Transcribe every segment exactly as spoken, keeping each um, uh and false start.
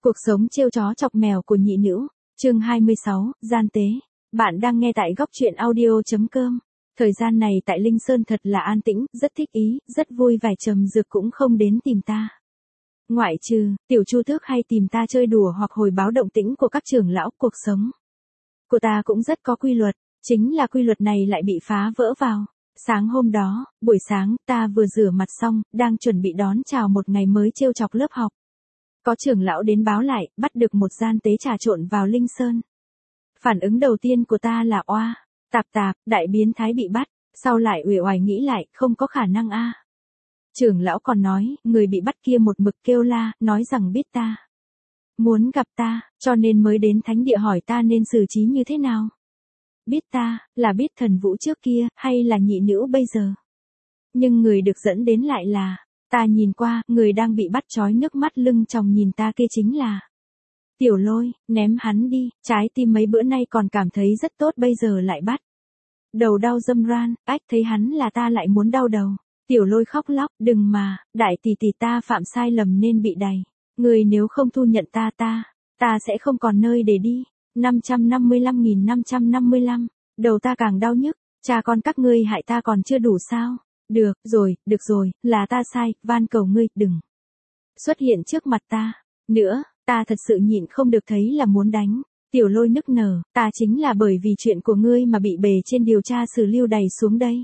Cuộc sống trêu chó chọc mèo của nhị nữ, chương hai mươi sáu, gian tế. Bạn đang nghe tại góc truyện audio.com. Thời gian này tại Linh Sơn thật là an tĩnh, rất thích ý, rất vui, vài trầm dược cũng không đến tìm ta. Ngoại trừ, tiểu Chu Tước hay tìm ta chơi đùa hoặc hồi báo động tĩnh của các trưởng lão, cuộc sống của ta cũng rất có quy luật, chính là quy luật này lại bị phá vỡ vào. Sáng hôm đó, buổi sáng, ta vừa rửa mặt xong, đang chuẩn bị đón chào một ngày mới trêu chọc lớp học. Có trưởng lão đến báo lại, bắt được một gian tế trà trộn vào Linh Sơn. Phản ứng đầu tiên của ta là oa, tạp tạp, đại biến thái bị bắt, sau lại uể oải nghĩ lại, không có khả năng a. Trưởng lão còn nói, người bị bắt kia một mực kêu la, nói rằng biết ta, muốn gặp ta, cho nên mới đến thánh địa hỏi ta nên xử trí như thế nào. Biết ta, là biết thần vũ trước kia, hay là nhị nữ bây giờ. Nhưng người được dẫn đến lại là, ta nhìn qua, người đang bị bắt trói nước mắt lưng tròng nhìn ta kia chính là Tiểu Lôi. Ném hắn đi, trái tim mấy bữa nay còn cảm thấy rất tốt bây giờ lại bắt. Đầu đau dâm ran, ách thấy hắn là ta lại muốn đau đầu. Tiểu Lôi khóc lóc, đừng mà, đại tỷ tỷ ta phạm sai lầm nên bị đày. Người nếu không thu nhận ta ta, ta sẽ không còn nơi để đi. năm trăm năm mươi lăm nghìn năm trăm năm mươi lăm, đầu ta càng đau nhức, cha con các ngươi hại ta còn chưa đủ sao? Được rồi, được rồi, là ta sai, van cầu ngươi, đừng xuất hiện trước mặt ta nữa, ta thật sự nhịn không được thấy là muốn đánh. Tiểu Lôi nức nở, ta chính là bởi vì chuyện của ngươi mà bị bề trên điều tra xử lưu đày xuống đây.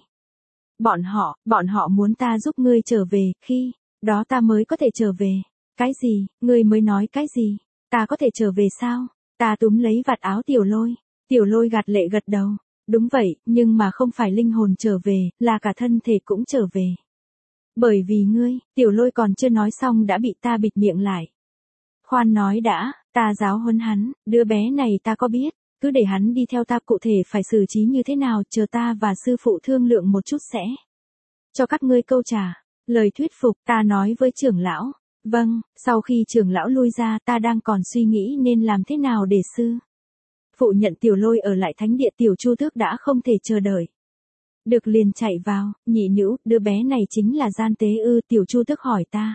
Bọn họ, bọn họ muốn ta giúp ngươi trở về, khi đó ta mới có thể trở về. Cái gì, ngươi mới nói cái gì? Ta có thể trở về sao? Ta túm lấy vạt áo Tiểu Lôi. Tiểu Lôi gạt lệ gật đầu. Đúng vậy, nhưng mà không phải linh hồn trở về, là cả thân thể cũng trở về. Bởi vì ngươi, Tiểu Lôi còn chưa nói xong đã bị ta bịt miệng lại. Khoan nói đã, ta giáo huấn hắn, đứa bé này ta có biết, cứ để hắn đi theo ta, cụ thể phải xử trí như thế nào, chờ ta và sư phụ thương lượng một chút sẽ cho các ngươi câu trả lời thuyết phục. Ta nói với trưởng lão. Vâng, sau khi trưởng lão lui ra ta đang còn suy nghĩ nên làm thế nào để sư phụ nhận Tiểu Lôi ở lại thánh địa. Tiểu Chu Tước đã không thể chờ đợi được liền chạy vào. Nhị nữ, đứa bé này chính là gian tế ư? Tiểu Chu Tước hỏi ta.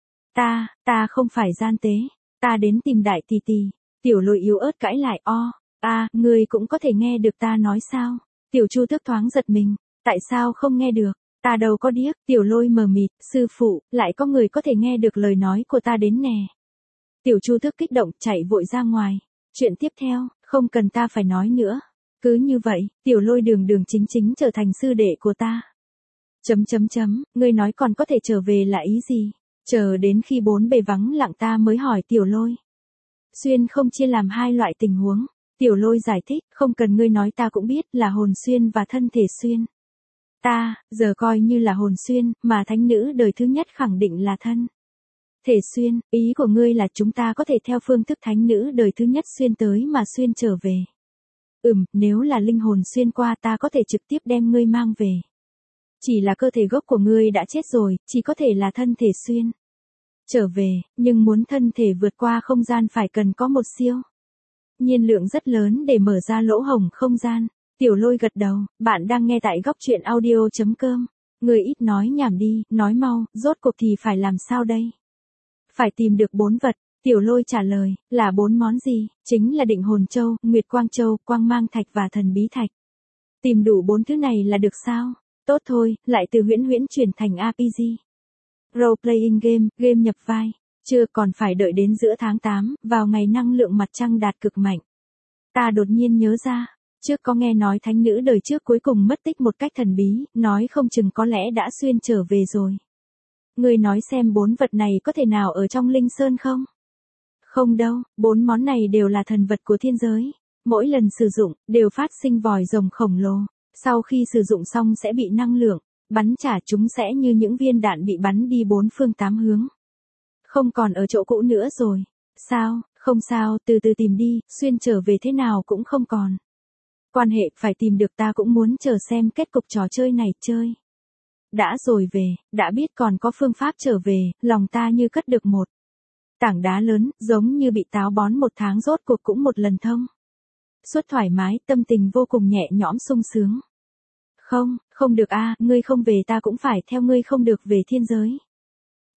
Ta, ta không phải gian tế, ta đến tìm đại tỷ tỷ. Tiểu Lôi yếu ớt cãi lại, o, a, ngươi cũng có thể nghe được ta nói sao? Tiểu Chu Tước thoáng giật mình, tại sao không nghe được? Ta đâu có điếc. Tiểu Lôi mờ mịt, sư phụ, lại có người có thể nghe được lời nói của ta đến nè. Tiểu Chu Tước kích động, chạy vội ra ngoài. Chuyện tiếp theo, không cần ta phải nói nữa. Cứ như vậy, Tiểu Lôi đường đường chính chính trở thành sư đệ của ta. Chấm chấm chấm, ngươi nói còn có thể trở về là ý gì? Chờ đến khi bốn bề vắng lặng ta mới hỏi Tiểu Lôi. Xuyên không chia làm hai loại tình huống. Tiểu Lôi giải thích, không cần ngươi nói ta cũng biết, là hồn xuyên và thân thể xuyên. Ta, giờ coi như là hồn xuyên, mà thánh nữ đời thứ nhất khẳng định là thân thể xuyên. Ý của ngươi là chúng ta có thể theo phương thức thánh nữ đời thứ nhất xuyên tới mà xuyên trở về. Ừm, nếu là linh hồn xuyên qua ta có thể trực tiếp đem ngươi mang về. Chỉ là cơ thể gốc của ngươi đã chết rồi, chỉ có thể là thân thể xuyên trở về, nhưng muốn thân thể vượt qua không gian phải cần có một siêu nhiên lượng rất lớn để mở ra lỗ hổng không gian. Tiểu Lôi gật đầu, bạn đang nghe tại góc truyện audio.com. Người ít nói nhảm đi, nói mau, rốt cuộc thì phải làm sao đây? Phải tìm được bốn vật. Tiểu Lôi trả lời, là bốn món gì? Chính là định hồn châu, nguyệt quang châu, quang mang thạch và thần bí thạch. Tìm đủ bốn thứ này là được sao? Tốt thôi, lại từ huyễn huyễn chuyển thành rờ pê giê. Role playing game, game nhập vai. Chưa, còn phải đợi đến giữa tháng tám, vào ngày năng lượng mặt trăng đạt cực mạnh. Ta đột nhiên nhớ ra, trước có nghe nói thánh nữ đời trước cuối cùng mất tích một cách thần bí, nói không chừng có lẽ đã xuyên trở về rồi. Ngươi nói xem bốn vật này có thể nào ở trong Linh Sơn không? Không đâu, bốn món này đều là thần vật của thiên giới. Mỗi lần sử dụng, đều phát sinh vòi rồng khổng lồ. Sau khi sử dụng xong sẽ bị năng lượng bắn trả, chúng sẽ như những viên đạn bị bắn đi bốn phương tám hướng. Không còn ở chỗ cũ nữa rồi. Sao, không sao, từ từ tìm đi, xuyên trở về thế nào cũng không còn quan hệ, phải tìm được. Ta cũng muốn chờ xem kết cục trò chơi này. Chơi đã rồi về, đã biết còn có phương pháp trở về, lòng ta như cất được một tảng đá lớn, giống như bị táo bón một tháng rốt cuộc cũng một lần thông suốt, thoải mái, tâm tình vô cùng nhẹ nhõm sung sướng. Không, không được a, ngươi không về ta cũng phải theo ngươi, không được về thiên giới.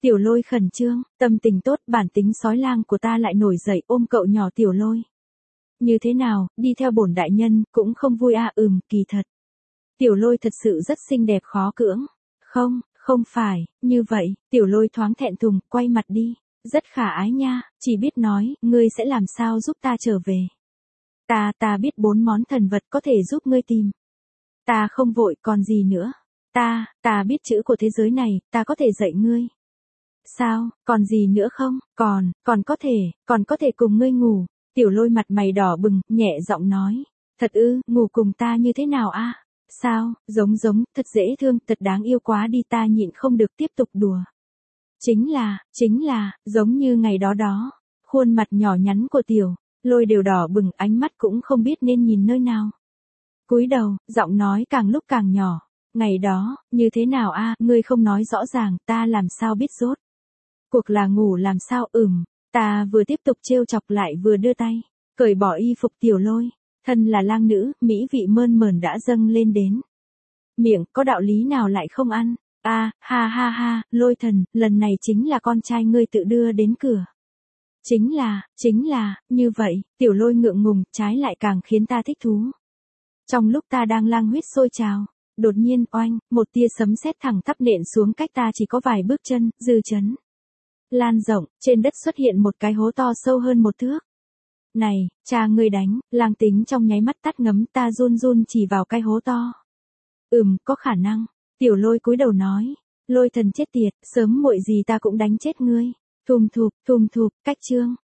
Tiểu Lôi khẩn trương, tâm tình tốt, bản tính sói lang của ta lại nổi dậy, ôm cậu nhỏ Tiểu Lôi. Như thế nào, đi theo bổn đại nhân, cũng không vui à? Ừm, kỳ thật. Tiểu Lôi thật sự rất xinh đẹp khó cưỡng. Không, không phải, như vậy, Tiểu Lôi thoáng thẹn thùng, quay mặt đi. Rất khả ái nha, chỉ biết nói, ngươi sẽ làm sao giúp ta trở về. Ta, ta biết bốn món thần vật có thể giúp ngươi tìm. Ta không vội, còn gì nữa. Ta, ta biết chữ của thế giới này, ta có thể dạy ngươi. Sao, còn gì nữa không? Còn, còn có thể, còn có thể cùng ngươi ngủ. Tiểu Lôi mặt mày đỏ bừng, nhẹ giọng nói. Thật ư, ngủ cùng ta như thế nào a? Sao, giống giống, thật dễ thương, thật đáng yêu quá đi, ta nhịn không được tiếp tục đùa. Chính là, chính là, giống như ngày đó đó. Khuôn mặt nhỏ nhắn của Tiểu Lôi đều đỏ bừng, ánh mắt cũng không biết nên nhìn nơi nào. Cúi đầu, giọng nói càng lúc càng nhỏ. Ngày đó, như thế nào a? Ngươi không nói rõ ràng, ta làm sao biết rốt. Cuộc là ngủ làm sao? Ừm, ta vừa tiếp tục trêu chọc lại vừa đưa tay, cởi bỏ y phục Tiểu Lôi. Thân là lang nữ, mỹ vị mơn mởn đã dâng lên đến. Miệng, có đạo lý nào lại không ăn? A, à, ha ha ha, Lôi thần, lần này chính là con trai ngươi tự đưa đến cửa. Chính là, chính là, như vậy, Tiểu Lôi ngượng ngùng, trái lại càng khiến ta thích thú. Trong lúc ta đang lang huyết sôi trào, đột nhiên, oanh, một tia sấm sét thẳng tắp nện xuống cách ta chỉ có vài bước chân, dư chấn. Lan rộng, trên đất xuất hiện một cái hố to sâu hơn một thước. Này, cha ngươi đánh, lang tính trong nháy mắt tắt ngấm, ta run run chỉ vào cái hố to. Ừm, có khả năng. Tiểu Lôi cúi đầu nói. Lôi thần chết tiệt, sớm muội gì ta cũng đánh chết ngươi. Thùm thụp, thùm thụp, cách chương.